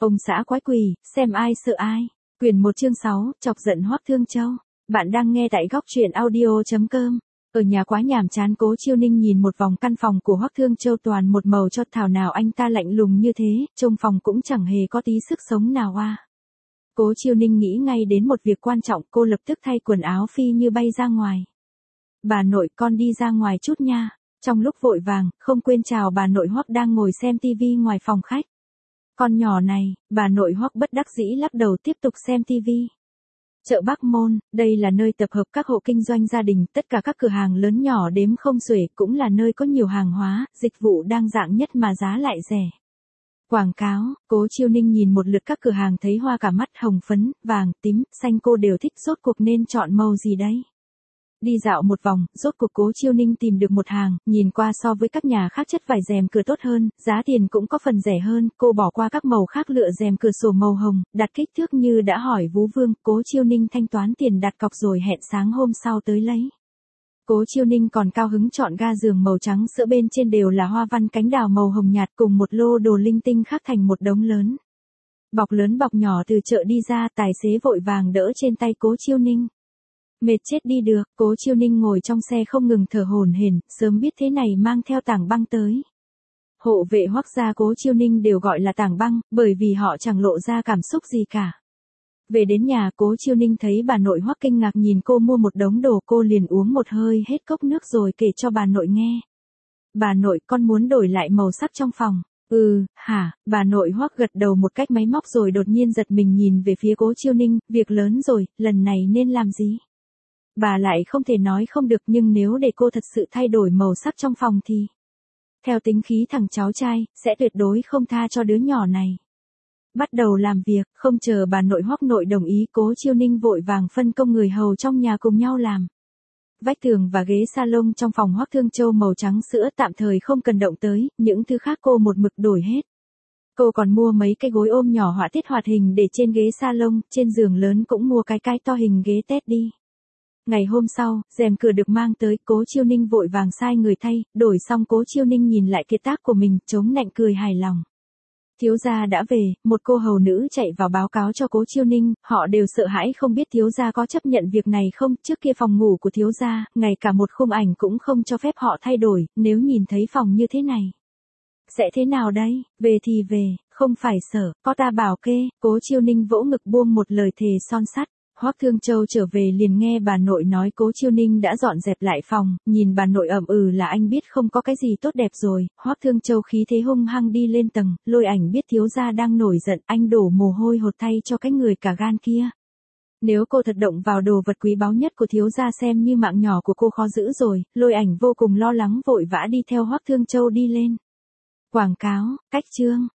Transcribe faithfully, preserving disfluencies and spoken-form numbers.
Ông xã quái quỷ, xem ai sợ ai. Quyển một chương sáu, chọc giận Hoắc Thương Châu. Bạn đang nghe tại góc truyện audio chấm com. Ở nhà quá nhàm chán, Cố Chiêu Ninh nhìn một vòng căn phòng của Hoắc Thương Châu toàn một màu cho thảo nào anh ta lạnh lùng như thế, trông phòng cũng chẳng hề có tí sức sống nào a. À. Cố Chiêu Ninh nghĩ ngay đến một việc quan trọng, cô lập tức thay quần áo phi như bay ra ngoài. Bà nội, con đi ra ngoài chút nha. Trong lúc vội vàng, không quên chào bà nội Hoắc đang ngồi xem tivi ngoài phòng khách. Con nhỏ này, bà nội Hoắc bất đắc dĩ lắc đầu tiếp tục xem tivi. Chợ Bắc Môn, đây là nơi tập hợp các hộ kinh doanh gia đình, tất cả các cửa hàng lớn nhỏ đếm không xuể, cũng là nơi có nhiều hàng hóa, dịch vụ đa dạng nhất mà giá lại rẻ. Quảng cáo, Cố Chiêu Ninh nhìn một lượt các cửa hàng thấy hoa cả mắt, hồng phấn, vàng, tím, xanh, cô đều thích, rốt cuộc nên chọn màu gì đấy. Đi dạo một vòng, rốt cuộc Cố Chiêu Ninh tìm được một hàng, nhìn qua so với các nhà khác chất vải rèm cửa tốt hơn, giá tiền cũng có phần rẻ hơn, cô bỏ qua các màu khác lựa rèm cửa sổ màu hồng, đặt kích thước như đã hỏi Vú Vương, Cố Chiêu Ninh thanh toán tiền đặt cọc rồi hẹn sáng hôm sau tới lấy. Cố Chiêu Ninh còn cao hứng chọn ga giường màu trắng sữa, bên trên đều là hoa văn cánh đào màu hồng nhạt cùng một lô đồ linh tinh khác thành một đống lớn. Bọc lớn bọc nhỏ từ chợ đi ra, tài xế vội vàng đỡ trên tay Cố Chiêu Ninh. Mệt chết đi được, Cố Chiêu Ninh ngồi trong xe không ngừng thở hổn hển, sớm biết thế này mang theo tảng băng tới. Hộ vệ Hoắc gia Cố Chiêu Ninh đều gọi là tảng băng, bởi vì họ chẳng lộ ra cảm xúc gì cả. Về đến nhà, Cố Chiêu Ninh thấy bà nội Hoắc kinh ngạc nhìn cô mua một đống đồ, cô liền uống một hơi hết cốc nước rồi kể cho bà nội nghe. Bà nội, con muốn đổi lại màu sắc trong phòng. Ừ, hả, bà nội Hoắc gật đầu một cách máy móc rồi đột nhiên giật mình nhìn về phía Cố Chiêu Ninh, việc lớn rồi, lần này nên làm gì? Bà lại không thể nói không được, nhưng nếu để cô thật sự thay đổi màu sắc trong phòng thì... Theo tính khí thằng cháu trai, sẽ tuyệt đối không tha cho đứa nhỏ này. Bắt đầu làm việc, không chờ bà nội Hoắc nội đồng ý, Cố Chiêu Ninh vội vàng phân công người hầu trong nhà cùng nhau làm. Vách tường và ghế salon trong phòng Hoắc Thương Châu màu trắng sữa tạm thời không cần động tới, những thứ khác cô một mực đổi hết. Cô còn mua mấy cái gối ôm nhỏ họa tiết hoạt hình để trên ghế salon, trên giường lớn cũng mua cái cái to hình ghế tét đi. Ngày hôm sau, rèm cửa được mang tới, Cố Chiêu Ninh vội vàng sai người thay, đổi xong Cố Chiêu Ninh nhìn lại kiệt tác của mình, chống nạnh cười hài lòng. Thiếu gia đã về, một cô hầu nữ chạy vào báo cáo cho Cố Chiêu Ninh, họ đều sợ hãi không biết thiếu gia có chấp nhận việc này không, trước kia phòng ngủ của thiếu gia, ngay cả một khung ảnh cũng không cho phép họ thay đổi, nếu nhìn thấy phòng như thế này. Sẽ thế nào đây, về thì về, không phải sợ, có ta bảo kê, Cố Chiêu Ninh vỗ ngực buông một lời thề son sắt. Hoắc Thương Châu trở về liền nghe bà nội nói Cố Chiêu Ninh đã dọn dẹp lại phòng, nhìn bà nội ậm ừ là anh biết không có cái gì tốt đẹp rồi. Hoắc Thương Châu khí thế hung hăng đi lên tầng, lôi ảnh biết thiếu gia đang nổi giận, anh đổ mồ hôi hột thay cho cái người cả gan kia. Nếu cô thật động vào đồ vật quý báu nhất của thiếu gia xem như mạng nhỏ của cô khó giữ rồi, lôi ảnh vô cùng lo lắng vội vã đi theo Hoắc Thương Châu đi lên. Quảng cáo, cách chương,